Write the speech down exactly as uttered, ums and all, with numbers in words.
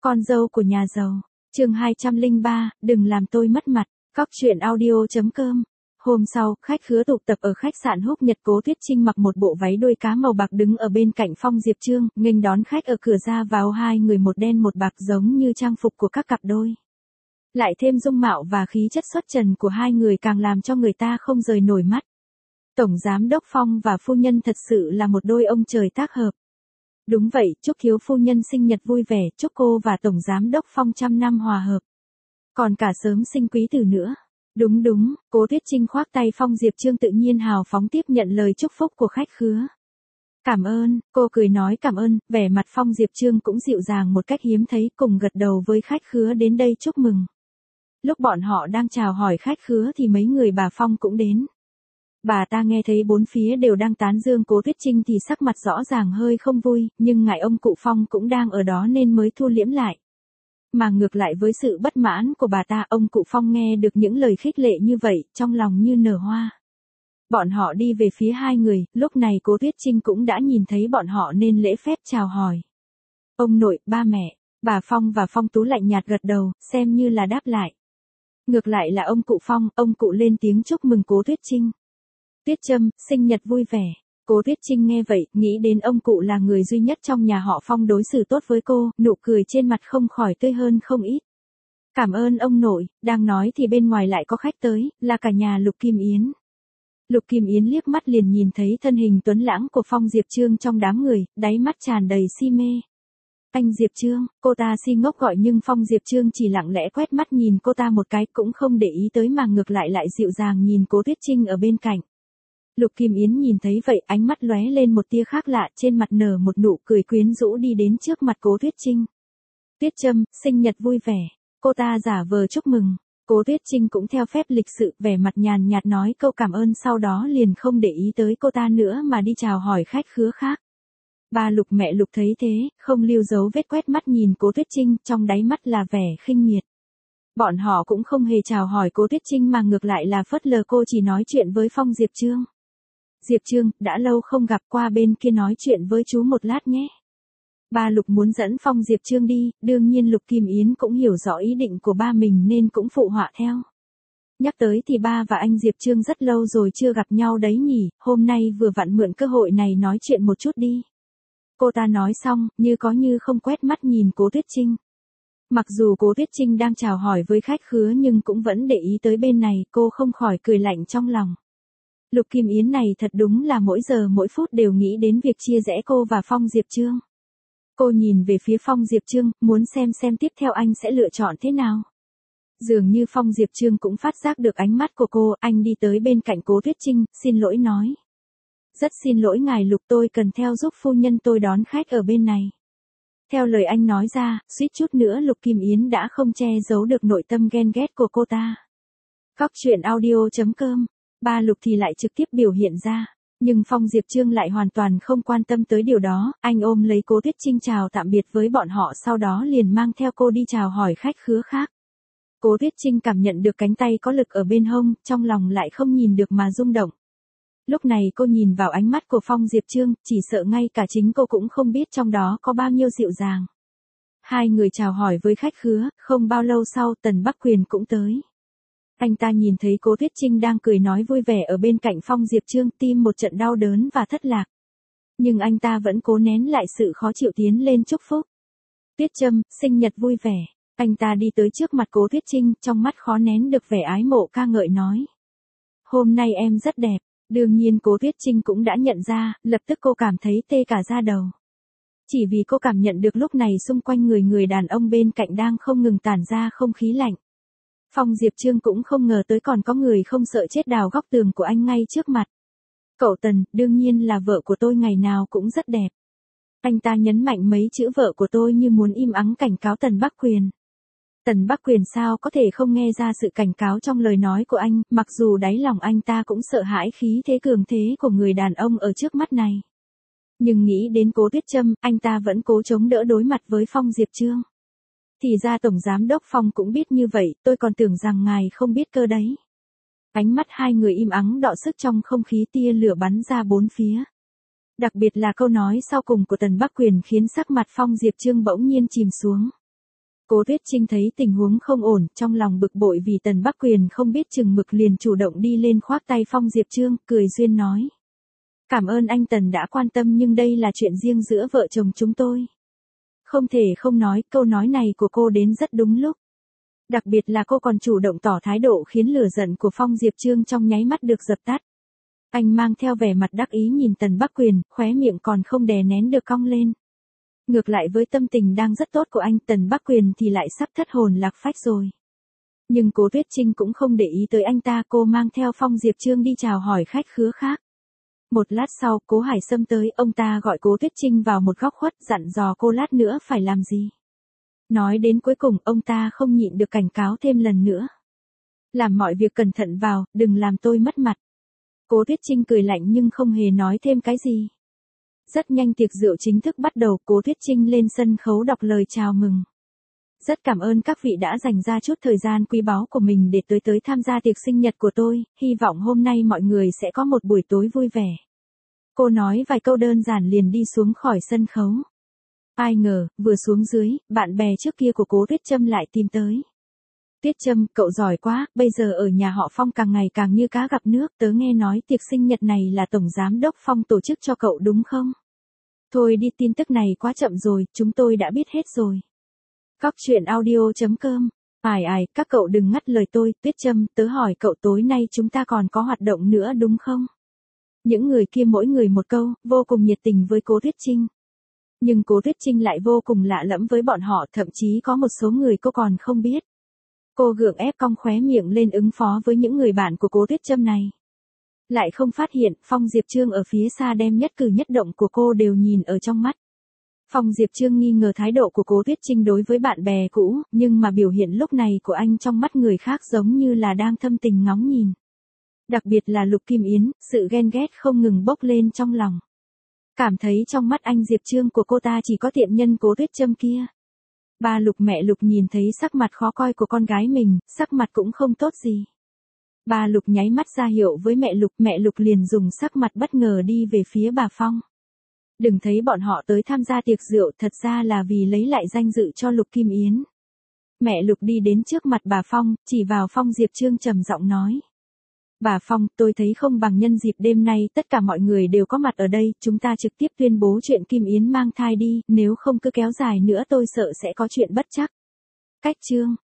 Con dâu của nhà giàu. Chương hai trăm lẻ ba, đừng làm tôi mất mặt. Cóc truyện audio chấm com. Hôm sau, khách khứa tụ tập ở khách sạn Húc Nhật. Cố Tuyết Trinh mặc một bộ váy đuôi cá màu bạc đứng ở bên cạnh Phong Diệp Chương, nghênh đón khách ở cửa ra vào, hai người một đen một bạc giống như trang phục của các cặp đôi. Lại thêm dung mạo và khí chất xuất trần của hai người càng làm cho người ta không rời nổi mắt. Tổng giám đốc Phong và phu nhân thật sự là một đôi ông trời tác hợp. Đúng vậy, chúc thiếu phu nhân sinh nhật vui vẻ, chúc cô và tổng giám đốc Phong trăm năm hòa hợp. Còn cả sớm sinh quý tử nữa. Đúng đúng, Cố Tuyết Trinh khoác tay Phong Diệp Chương tự nhiên hào phóng tiếp nhận lời chúc phúc của khách khứa. Cảm ơn, cô cười nói cảm ơn, vẻ mặt Phong Diệp Chương cũng dịu dàng một cách hiếm thấy, cùng gật đầu với khách khứa đến đây chúc mừng. Lúc bọn họ đang chào hỏi khách khứa thì mấy người bà Phong cũng đến. Bà ta nghe thấy bốn phía đều đang tán dương Cố Tuyết Trinh thì sắc mặt rõ ràng hơi không vui, nhưng ngại ông cụ Phong cũng đang ở đó nên mới thu liễm lại. Mà ngược lại với sự bất mãn của bà ta, ông cụ Phong nghe được những lời khích lệ như vậy, trong lòng như nở hoa. Bọn họ đi về phía hai người, lúc này Cố Tuyết Trinh cũng đã nhìn thấy bọn họ nên lễ phép chào hỏi. Ông nội, ba mẹ, bà Phong và Phong Tú lạnh nhạt gật đầu, xem như là đáp lại. Ngược lại là ông cụ Phong, ông cụ lên tiếng chúc mừng Cố Tuyết Trinh. Tuyết Trâm, sinh nhật vui vẻ. Cố Tuyết Trinh nghe vậy, nghĩ đến ông cụ là người duy nhất trong nhà họ Phong đối xử tốt với cô, nụ cười trên mặt không khỏi tươi hơn không ít. Cảm ơn ông nội, đang nói thì bên ngoài lại có khách tới, là cả nhà Lục Kim Yến. Lục Kim Yến liếc mắt liền nhìn thấy thân hình tuấn lãng của Phong Diệp Chương trong đám người, đáy mắt tràn đầy si mê. Anh Diệp Chương, cô ta si ngốc gọi nhưng Phong Diệp Chương chỉ lặng lẽ quét mắt nhìn cô ta một cái cũng không để ý tới mà ngược lại lại dịu dàng nhìn Cố Tuyết Trinh ở bên cạnh. Lục Kim Yến nhìn thấy vậy ánh mắt lóe lên một tia khác lạ, trên mặt nở một nụ cười quyến rũ đi đến trước mặt Cố Tuyết Trinh. Tuyết Trâm, sinh nhật vui vẻ. Cô ta giả vờ chúc mừng. Cố Tuyết Trinh cũng theo phép lịch sự vẻ mặt nhàn nhạt nói câu cảm ơn, sau đó liền không để ý tới cô ta nữa mà đi chào hỏi khách khứa khác. Ba Lục mẹ Lục thấy thế, không lưu dấu vết quét mắt nhìn Cố Tuyết Trinh, trong đáy mắt là vẻ khinh miệt. Bọn họ cũng không hề chào hỏi Cố Tuyết Trinh mà ngược lại là phớt lờ cô, chỉ nói chuyện với Phong Diệp Chương. Diệp Chương, đã lâu không gặp, qua bên kia nói chuyện với chú một lát nhé. Ba Lục muốn dẫn Phong Diệp Chương đi, đương nhiên Lục Kim Yến cũng hiểu rõ ý định của ba mình nên cũng phụ họa theo. Nhắc tới thì ba và anh Diệp Chương rất lâu rồi chưa gặp nhau đấy nhỉ, hôm nay vừa vặn mượn cơ hội này nói chuyện một chút đi. Cô ta nói xong, như có như không quét mắt nhìn Cố Tuyết Trinh. Mặc dù Cố Tuyết Trinh đang chào hỏi với khách khứa nhưng cũng vẫn để ý tới bên này, cô không khỏi cười lạnh trong lòng. Lục Kim Yến này thật đúng là mỗi giờ mỗi phút đều nghĩ đến việc chia rẽ cô và Phong Diệp Chương. Cô nhìn về phía Phong Diệp Chương, muốn xem xem tiếp theo anh sẽ lựa chọn thế nào. Dường như Phong Diệp Chương cũng phát giác được ánh mắt của cô, anh đi tới bên cạnh Cố Tuyết Trinh, xin lỗi nói. Rất xin lỗi ngài Lục, tôi cần theo giúp phu nhân tôi đón khách ở bên này. Theo lời anh nói ra, suýt chút nữa Lục Kim Yến đã không che giấu được nội tâm ghen ghét của cô ta. Cóc truyện audio chấm com. Ba Lục thì lại trực tiếp biểu hiện ra. Nhưng Phong Diệp Chương lại hoàn toàn không quan tâm tới điều đó, anh ôm lấy Cố Tuyết Trinh chào tạm biệt với bọn họ, sau đó liền mang theo cô đi chào hỏi khách khứa khác. Cố Tuyết Trinh cảm nhận được cánh tay có lực ở bên hông, trong lòng lại không nhìn được mà rung động. Lúc này cô nhìn vào ánh mắt của Phong Diệp Chương, chỉ sợ ngay cả chính cô cũng không biết trong đó có bao nhiêu dịu dàng. Hai người chào hỏi với khách khứa, không bao lâu sau Tần Bắc Quyền cũng tới. Anh ta nhìn thấy Cố Tuyết Trinh đang cười nói vui vẻ ở bên cạnh Phong Diệp Chương, tim một trận đau đớn và thất lạc. Nhưng anh ta vẫn cố nén lại sự khó chịu tiến lên chúc phúc. Tuyết Trâm, sinh nhật vui vẻ. Anh ta đi tới trước mặt Cố Tuyết Trinh, trong mắt khó nén được vẻ ái mộ ca ngợi nói. Hôm nay em rất đẹp. Đương nhiên Cố Tuyết Trinh cũng đã nhận ra, lập tức cô cảm thấy tê cả da đầu. Chỉ vì cô cảm nhận được lúc này xung quanh người người đàn ông bên cạnh đang không ngừng tản ra không khí lạnh. Phong Diệp Chương cũng không ngờ tới còn có người không sợ chết đào góc tường của anh ngay trước mặt. Cậu Tần, đương nhiên là vợ của tôi ngày nào cũng rất đẹp. Anh ta nhấn mạnh mấy chữ vợ của tôi như muốn im ắng cảnh cáo Tần Bắc Quyền. Tần Bắc Quyền sao có thể không nghe ra sự cảnh cáo trong lời nói của anh, mặc dù đáy lòng anh ta cũng sợ hãi khí thế cường thế của người đàn ông ở trước mắt này. Nhưng nghĩ đến Cố Tuyết Trâm, anh ta vẫn cố chống đỡ đối mặt với Phong Diệp Chương. Thì ra Tổng Giám đốc Phong cũng biết như vậy, tôi còn tưởng rằng ngài không biết cơ đấy. Ánh mắt hai người im ắng đọ sức trong không khí, tia lửa bắn ra bốn phía. Đặc biệt là câu nói sau cùng của Tần Bắc Quyền khiến sắc mặt Phong Diệp Chương bỗng nhiên chìm xuống. Cố Tuyết Trinh thấy tình huống không ổn, trong lòng bực bội vì Tần Bắc Quyền không biết chừng mực liền chủ động đi lên khoác tay Phong Diệp Trương, cười duyên nói. Cảm ơn anh Tần đã quan tâm nhưng đây là chuyện riêng giữa vợ chồng chúng tôi. Không thể không nói, câu nói này của cô đến rất đúng lúc. Đặc biệt là cô còn chủ động tỏ thái độ khiến lửa giận của Phong Diệp Trương trong nháy mắt được dập tắt. Anh mang theo vẻ mặt đắc ý nhìn Tần Bắc Quyền, khóe miệng còn không đè nén được cong lên. Ngược lại với tâm tình đang rất tốt của anh, Tần Bắc Quyền thì lại sắp thất hồn lạc phách rồi. Nhưng Cố Tuyết Trinh cũng không để ý tới anh ta, cô mang theo Phong Diệp Trương đi chào hỏi khách khứa khác. Một lát sau, Cố Hải Sâm tới, ông ta gọi Cố Tuyết Trinh vào một góc khuất, dặn dò cô lát nữa phải làm gì. Nói đến cuối cùng, ông ta không nhịn được cảnh cáo thêm lần nữa. Làm mọi việc cẩn thận vào, đừng làm tôi mất mặt. Cố Tuyết Trinh cười lạnh nhưng không hề nói thêm cái gì. Rất nhanh tiệc rượu chính thức bắt đầu, Cố Tuyết Trinh lên sân khấu đọc lời chào mừng. Rất cảm ơn các vị đã dành ra chút thời gian quý báu của mình để tới tới tham gia tiệc sinh nhật của tôi, hy vọng hôm nay mọi người sẽ có một buổi tối vui vẻ. Cô nói vài câu đơn giản liền đi xuống khỏi sân khấu. Ai ngờ, vừa xuống dưới, bạn bè trước kia của Cố Tuyết Trâm lại tìm tới. Tuyết Trâm, cậu giỏi quá, bây giờ ở nhà họ Phong càng ngày càng như cá gặp nước, tớ nghe nói tiệc sinh nhật này là Tổng Giám đốc Phong tổ chức cho cậu đúng không? Thôi đi, tin tức này quá chậm rồi, chúng tôi đã biết hết rồi. Cóc truyện audio chấm com. Ai ai, các cậu đừng ngắt lời tôi, Tuyết Trâm, tớ hỏi cậu tối nay chúng ta còn có hoạt động nữa đúng không? Những người kia mỗi người một câu, vô cùng nhiệt tình với Cố Tuyết Trinh. Nhưng Cố Tuyết Trinh lại vô cùng lạ lẫm với bọn họ, thậm chí có một số người cô còn không biết. Cô gượng ép cong khóe miệng lên ứng phó với những người bạn của Cố Tuyết Trâm này. Lại không phát hiện, Phong Diệp Trương ở phía xa đem nhất cử nhất động của cô đều nhìn ở trong mắt. Phong Diệp Trương nghi ngờ thái độ của Cố Tuyết Trinh đối với bạn bè cũ, nhưng mà biểu hiện lúc này của anh trong mắt người khác giống như là đang thâm tình ngóng nhìn. Đặc biệt là Lục Kim Yến, sự ghen ghét không ngừng bốc lên trong lòng. Cảm thấy trong mắt anh Diệp Trương của cô ta chỉ có tiện nhân Cố Tuyết Trâm kia. Ba Lục mẹ Lục nhìn thấy sắc mặt khó coi của con gái mình, sắc mặt cũng không tốt gì. Ba Lục nháy mắt ra hiệu với mẹ Lục, mẹ Lục liền dùng sắc mặt bất ngờ đi về phía bà Phong. Đừng thấy bọn họ tới tham gia tiệc rượu, thật ra là vì lấy lại danh dự cho Lục Kim Yến. Mẹ Lục đi đến trước mặt bà Phong, chỉ vào Phong Diệp Trương trầm giọng nói. Bà Phong, tôi thấy không bằng nhân dịp đêm nay tất cả mọi người đều có mặt ở đây, chúng ta trực tiếp tuyên bố chuyện Kim Yến mang thai đi, nếu không cứ kéo dài nữa tôi sợ sẽ có chuyện bất trắc. Cách chương